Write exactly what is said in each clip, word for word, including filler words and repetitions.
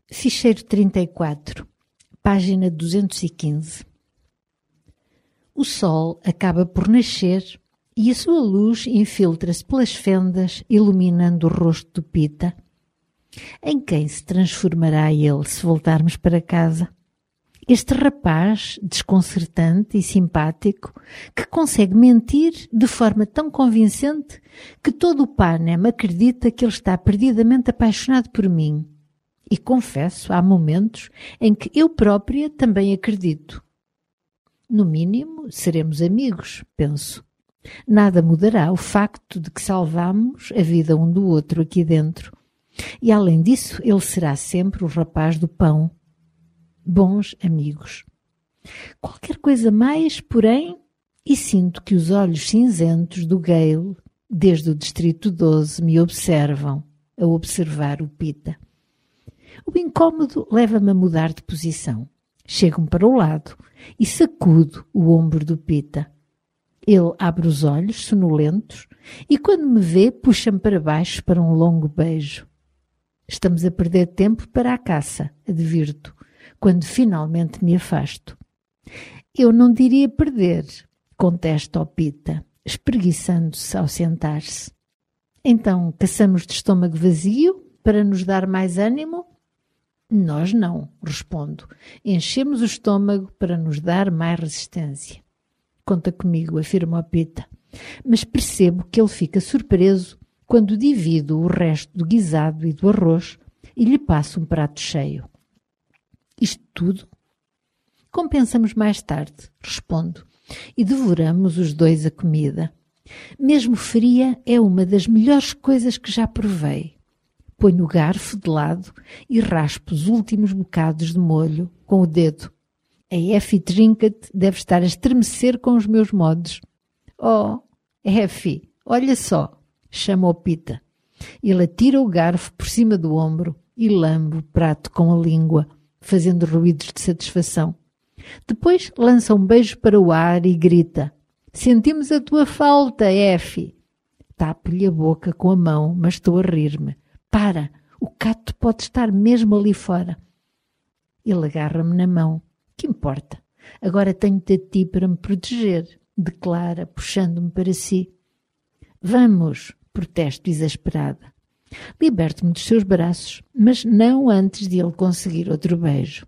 Ficheiro trinta e quatro, página duzentos e quinze. O sol acaba por nascer e a sua luz infiltra-se pelas fendas, iluminando o rosto do Pita. Em quem se transformará ele se voltarmos para casa? Este rapaz desconcertante e simpático que consegue mentir de forma tão convincente que todo o Panem acredita que ele está perdidamente apaixonado por mim. E confesso, há momentos em que eu própria também acredito. No mínimo, seremos amigos, penso. Nada mudará o facto de que salvamos a vida um do outro aqui dentro. E além disso, ele será sempre o rapaz do pão. Bons amigos. Qualquer coisa mais, porém, e sinto que os olhos cinzentos do Gale, desde o distrito doze, me observam, a observar o Pita. O incômodo leva-me a mudar de posição. Chego-me para o lado e sacudo o ombro do Pita. Ele abre os olhos, sonolentos, e quando me vê, puxa-me para baixo para um longo beijo. Estamos a perder tempo para a caça, advirto, quando finalmente me afasto. Eu não diria perder, contesta ao Pita, espreguiçando-se ao sentar-se. Então, caçamos de estômago vazio para nos dar mais ânimo? Nós não, respondo. Enchemos o estômago para nos dar mais resistência. Conta comigo, afirma o Pita. Mas percebo que ele fica surpreso quando divido o resto do guisado e do arroz e lhe passo um prato cheio. Isto tudo? Compensamos mais tarde, respondo, e devoramos os dois a comida. Mesmo fria é uma das melhores coisas que já provei. Ponho o garfo de lado e raspo os últimos bocados de molho com o dedo. A Effie Trinket deve estar a estremecer com os meus modos. Oh, Effie, olha só, chama o Pita. Ele atira o garfo por cima do ombro e lambe o prato com a língua, fazendo ruídos de satisfação. Depois lança um beijo para o ar e grita: sentimos a tua falta, Effie. Tapo-lhe a boca com a mão, mas estou a rir-me. Para, o cato pode estar mesmo ali fora. Ele agarra-me na mão. Que importa? Agora tenho-te a ti para me proteger, declara, puxando-me para si. Vamos, protesto exasperada. Liberto-me dos seus braços, mas não antes de ele conseguir outro beijo.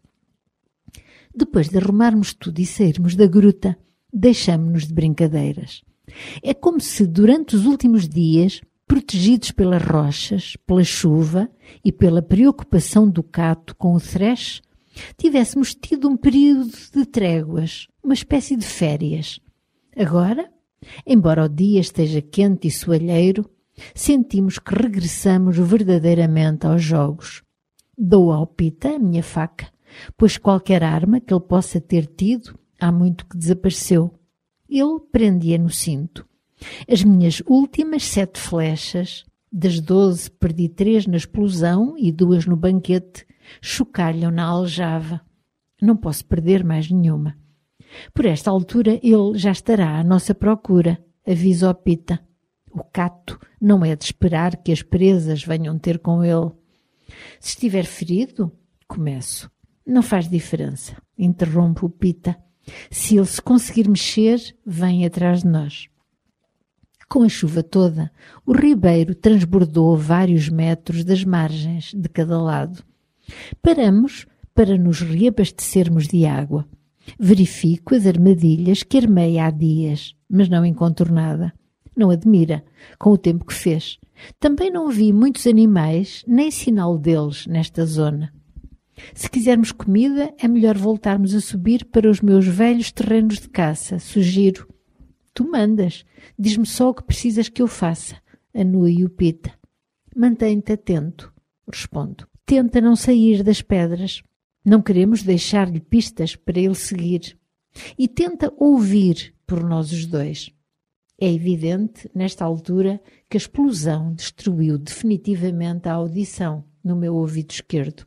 Depois de arrumarmos tudo e sairmos da gruta, deixamo-nos de brincadeiras. É como se durante os últimos dias, protegidos pelas rochas, pela chuva e pela preocupação do cato com o thresh, tivéssemos tido um período de tréguas, uma espécie de férias. Agora, embora o dia esteja quente e soalheiro, sentimos que regressamos verdadeiramente aos jogos. Dou ao Pita a minha faca, pois qualquer arma que ele possa ter tido há muito que desapareceu. Ele prendia no cinto. As minhas últimas sete flechas, das doze perdi três na explosão e duas no banquete, chocalham na aljava. Não posso perder mais nenhuma. Por esta altura ele já estará à nossa procura, avisa ao Pita. O cato não é de esperar que as presas venham ter com ele. Se estiver ferido, começo. Não faz diferença, interrompe o Pita. Se ele se conseguir mexer, vem atrás de nós. Com a chuva toda, o ribeiro transbordou vários metros das margens de cada lado. Paramos para nos reabastecermos de água. Verifico as armadilhas que armei há dias, mas não encontro nada. Não admira, com o tempo que fez. Também não vi muitos animais, nem sinal deles nesta zona. Se quisermos comida, é melhor voltarmos a subir para os meus velhos terrenos de caça, sugiro. Tu mandas, diz-me só o que precisas que eu faça, anui o Pita. Mantém-te atento, respondo. Tenta não sair das pedras. Não queremos deixar-lhe pistas para ele seguir. E tenta ouvir por nós os dois. É evidente, nesta altura, que a explosão destruiu definitivamente a audição no meu ouvido esquerdo.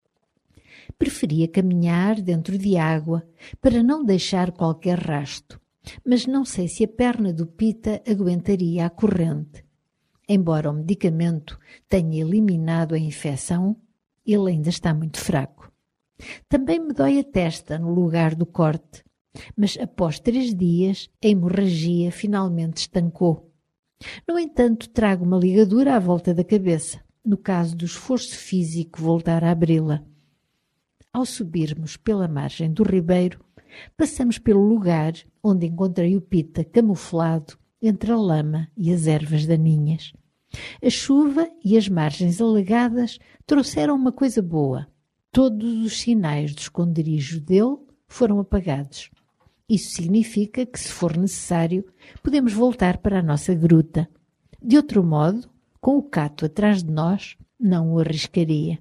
Preferia caminhar dentro de água para não deixar qualquer rasto, mas não sei se a perna do Pita aguentaria a corrente. Embora o medicamento tenha eliminado a infecção, Ele ainda está muito fraco. Também me dói a testa no lugar do corte, mas após três dias a hemorragia finalmente estancou. No entanto, trago uma ligadura à volta da cabeça, no caso do esforço físico voltar a abri-la. Ao subirmos pela margem do ribeiro, passamos pelo lugar onde encontrei o Pita camuflado entre a lama e as ervas daninhas. A chuva e as margens alagadas trouxeram uma coisa boa. Todos os sinais do esconderijo dele foram apagados. Isso significa que, se for necessário, podemos voltar para a nossa gruta. De outro modo, com o Cato atrás de nós, não o arriscaria.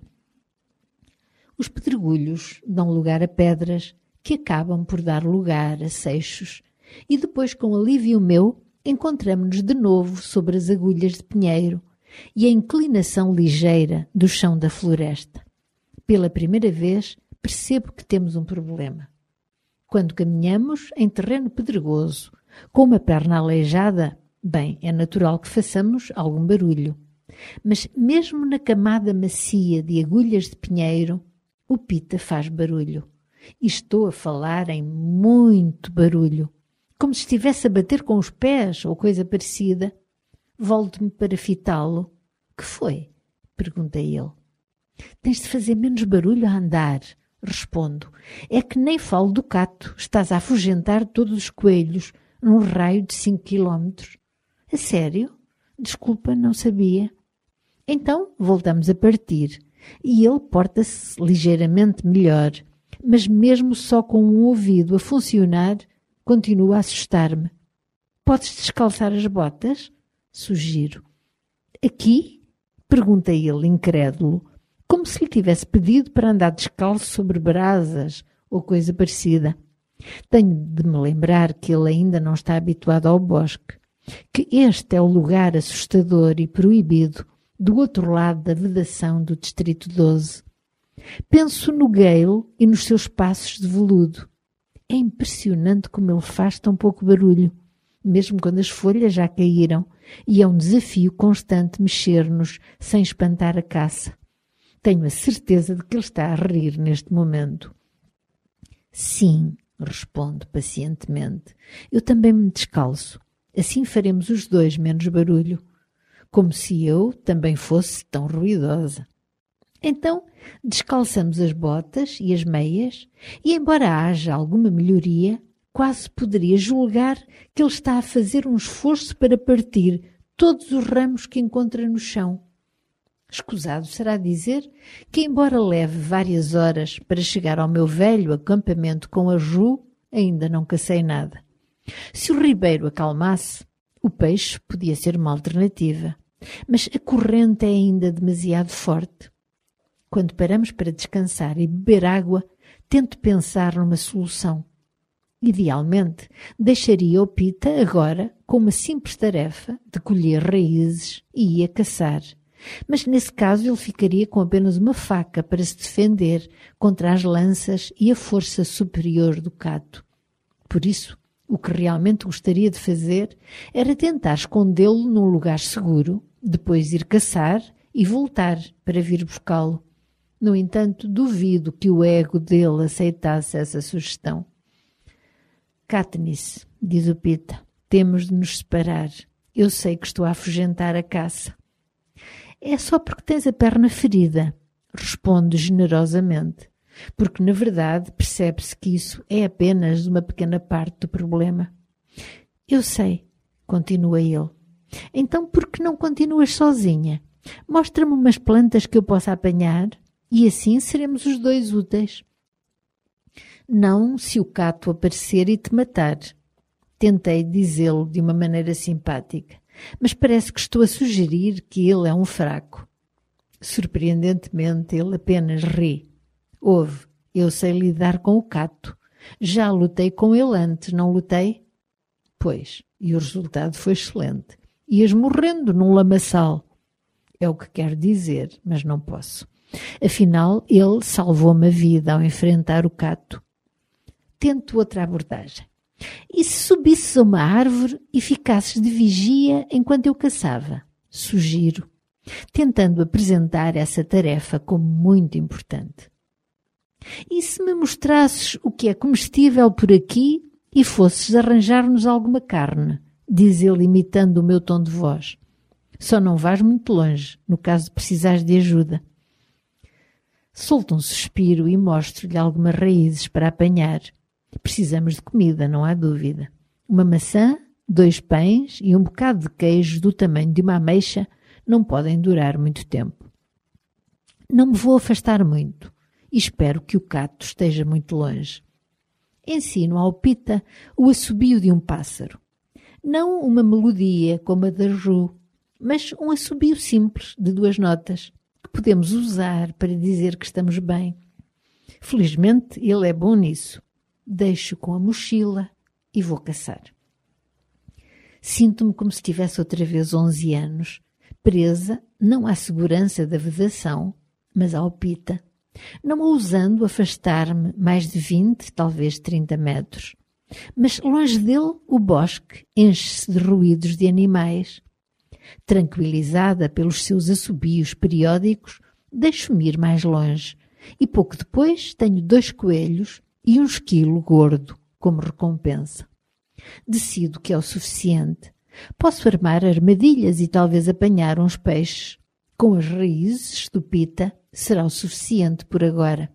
Os pedregulhos dão lugar a pedras que acabam por dar lugar a seixos, e depois, com alívio meu, encontramo-nos de novo sobre as agulhas de pinheiro e a inclinação ligeira do chão da floresta. Pela primeira vez, percebo que temos um problema. Quando caminhamos em terreno pedregoso, com uma perna aleijada, bem, é natural que façamos algum barulho. Mas mesmo na camada macia de agulhas de pinheiro, o Pita faz barulho. E estou a falar em muito barulho, como se estivesse a bater com os pés ou coisa parecida. Volto-me para fitá-lo. Que foi? Pergunta ele. Tens de fazer menos barulho a andar, respondo. É que nem falo do Cato. Estás a afugentar todos os coelhos num raio de cinco quilómetros. A sério? Desculpa, não sabia. Então voltamos a partir e ele porta-se ligeiramente melhor, mas mesmo só com um ouvido a funcionar, continua a assustar-me. Podes descalçar as botas? Sugiro. Aqui? Pergunta ele, incrédulo, como se lhe tivesse pedido para andar descalço sobre brasas ou coisa parecida. Tenho de me lembrar que ele ainda não está habituado ao bosque, que este é o lugar assustador e proibido do outro lado da vedação do Distrito doze. Penso no Gale e nos seus passos de veludo. É impressionante como ele faz tão pouco barulho, mesmo quando as folhas já caíram, e é um desafio constante mexer-nos sem espantar a caça. Tenho a certeza de que ele está a rir neste momento. Sim, respondo pacientemente. Eu também me descalço. Assim faremos os dois menos barulho. Como se eu também fosse tão ruidosa. Então, descalçamos as botas e as meias e, embora haja alguma melhoria, quase poderia julgar que ele está a fazer um esforço para partir todos os ramos que encontra no chão. Escusado será dizer que, embora leve várias horas para chegar ao meu velho acampamento com a Ju, ainda não cacei nada. Se o ribeiro acalmasse, o peixe podia ser uma alternativa, mas a corrente é ainda demasiado forte. Quando paramos para descansar e beber água, tento pensar numa solução. Idealmente, deixaria o Pita agora com uma simples tarefa de colher raízes e ia caçar. Mas nesse caso ele ficaria com apenas uma faca para se defender contra as lanças e a força superior do Cato. Por isso, o que realmente gostaria de fazer era tentar escondê-lo num lugar seguro, depois ir caçar e voltar para vir buscá-lo. No entanto, duvido que o ego dele aceitasse essa sugestão. Katniss, diz o Pita, temos de nos separar. Eu sei que estou a afugentar a caça. É só porque tens a perna ferida, respondo generosamente, porque na verdade percebe-se que isso é apenas uma pequena parte do problema. Eu sei, continua ele. Então por que não continuas sozinha? Mostra-me umas plantas que eu possa apanhar e assim seremos os dois úteis. Não se o Cato aparecer e te matar. Tentei dizê-lo de uma maneira simpática, mas parece que estou a sugerir que ele é um fraco. Surpreendentemente, ele apenas ri. Ouve, eu sei lidar com o Cato. Já lutei com ele antes, não lutei? Pois, e o resultado foi excelente. Ias morrendo num lamaçal. É o que quero dizer, mas não posso. Afinal, ele salvou-me a vida ao enfrentar o Cato. Tento outra abordagem. E se subisses a uma árvore e ficasses de vigia enquanto eu caçava? Sugiro. tentando apresentar essa tarefa como muito importante. E se me mostrasses o que é comestível por aqui e fosses arranjar-nos alguma carne? Diz ele, imitando o meu tom de voz. Só não vais muito longe, no caso de precisares de ajuda. Solto um suspiro e mostro-lhe algumas raízes para apanhar. Precisamos de comida, não há dúvida. Uma maçã, dois pães e um bocado de queijo do tamanho de uma ameixa não podem durar muito tempo. Não me vou afastar muito e espero que o cato esteja muito longe. Ensino ao Pita o assobio de um pássaro. Não uma melodia como a da Ju, mas um assobio simples de duas notas que podemos usar para dizer que estamos bem. Felizmente ele é bom nisso. Deixo com a mochila e vou caçar. Sinto-me como se tivesse outra vez onze anos, presa não à segurança da vedação, mas ao Pita, não ousando afastar-me mais de vinte, talvez trinta metros. Mas longe dele o bosque enche-se de ruídos de animais. Tranquilizada pelos seus assobios periódicos, deixo-me ir mais longe e pouco depois tenho dois coelhos e um esquilo gordo como recompensa. Decido que é o suficiente. Posso armar armadilhas e talvez apanhar uns peixes. Com as raízes do Pita será o suficiente por agora.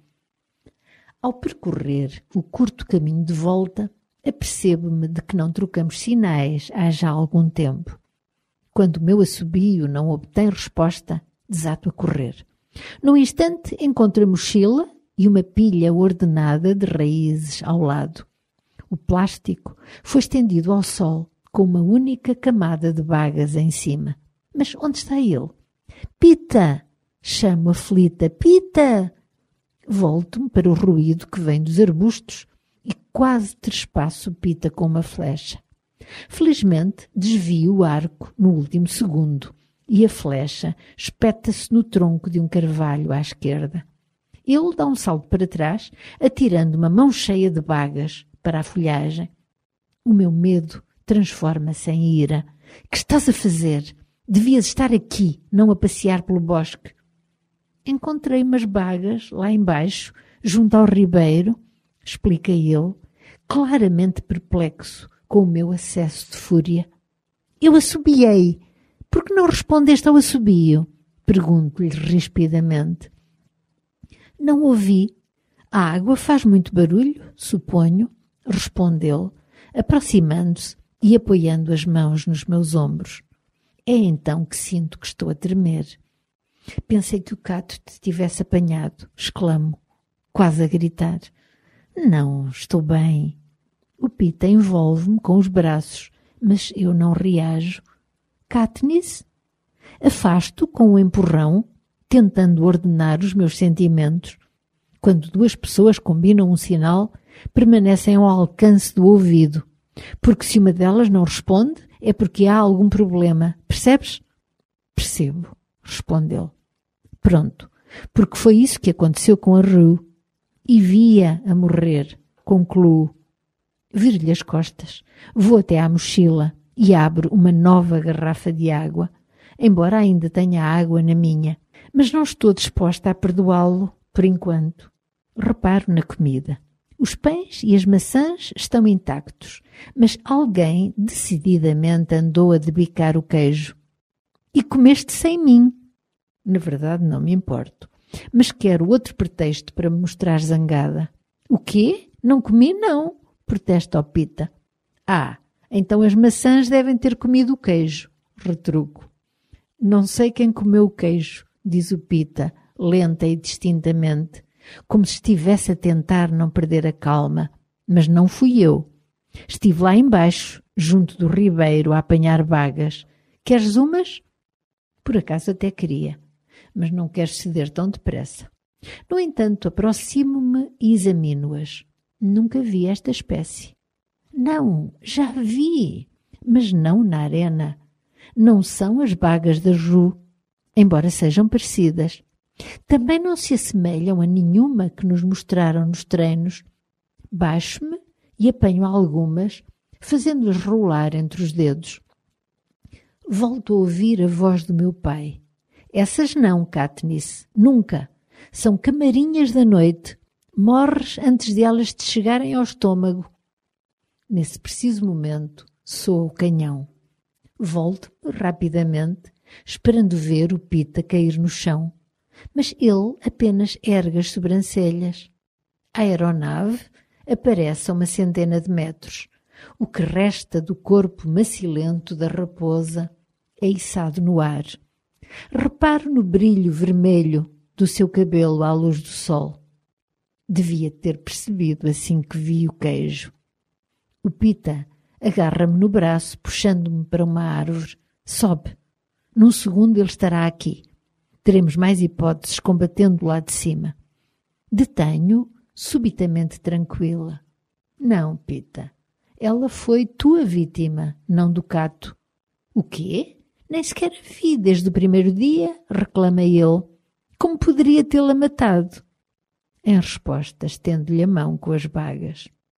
Ao percorrer o curto caminho de volta, apercebo-me de que não trocamos sinais há já algum tempo. Quando o meu assobio não obtém resposta, desato a correr. Num instante encontro a mochila e uma pilha ordenada de raízes ao lado. O plástico foi estendido ao sol com uma única camada de bagas em cima. Mas onde está ele? Pita! Chamo aflita. Pita! Volto-me para o ruído que vem dos arbustos e quase trespasso Pita com uma flecha. Felizmente desvio o arco no último segundo e a flecha espeta-se no tronco de um carvalho à esquerda. Ele dá um salto para trás, atirando uma mão cheia de bagas para a folhagem. O meu medo transforma-se em ira. Que estás a fazer? Devias estar aqui, não a passear pelo bosque. Encontrei umas bagas lá embaixo, junto ao ribeiro, explica ele, claramente perplexo com o meu acesso de fúria. Eu assobiei. Por que não respondeste ao assobio? Pergunto-lhe rispidamente. Não ouvi. A água faz muito barulho, suponho, respondeu, aproximando-se e apoiando as mãos nos meus ombros. É então que sinto que estou a tremer. Pensei que o cato te tivesse apanhado, exclamo, quase a gritar. Não, estou bem. O Pita envolve-me com os braços, mas eu não reajo. Katniss? Afasto com um empurrão, tentando ordenar os meus sentimentos. Quando duas pessoas combinam um sinal, permanecem ao alcance do ouvido, porque se uma delas não responde, é porque há algum problema. Percebes? Percebo, respondeu. Pronto, porque foi isso que aconteceu com a Rue. E via a morrer, concluo. Viro-lhe as costas, vou até à mochila e abro uma nova garrafa de água, embora ainda tenha água na minha. Mas não estou disposta a perdoá-lo por enquanto. Reparo na comida. Os pães e as maçãs estão intactos, mas alguém decididamente andou a debicar o queijo. E comeste sem mim. Na verdade, não me importo, mas quero outro pretexto para me mostrar zangada. O quê? Não comi, não, protesta o Pita. Ah, então as maçãs devem ter comido o queijo, retruco. Não sei quem comeu o queijo, diz o Pita, lenta e distintamente, como se estivesse a tentar não perder a calma, mas não fui eu. Estive lá embaixo, junto do ribeiro, a apanhar bagas. Queres umas? Por acaso até queria, mas não quero ceder tão depressa. No entanto, aproximo-me e examino-as. Nunca vi esta espécie. Não, já vi, mas não na arena. Não são as bagas da Ju, embora sejam parecidas. Também não se assemelham a nenhuma que nos mostraram nos treinos. Baixo-me e apanho algumas, fazendo-as rolar entre os dedos. Volto a ouvir a voz do meu pai. Essas não, Katniss, nunca. São camarinhas da noite. Morres antes de elas te chegarem ao estômago. Nesse preciso momento, soa o canhão. Volto-me rapidamente, esperando ver o Pita cair no chão. Mas ele apenas ergue as sobrancelhas. A aeronave aparece a uma centena de metros. O que resta do corpo macilento da raposa é içado no ar. Reparo no brilho vermelho do seu cabelo à luz do sol. Devia ter percebido assim que vi o queijo. O Pita agarra-me no braço, puxando-me para uma árvore. Sobe. Num segundo ele estará aqui. Teremos mais hipóteses combatendo lá de cima. Detenho, subitamente tranquila. Não, Pita. Ela foi tua vítima, não do Cato. O quê? Nem sequer a vi desde o primeiro dia, reclama ele. Como poderia tê-la matado? Em resposta, estendo-lhe a mão com as bagas.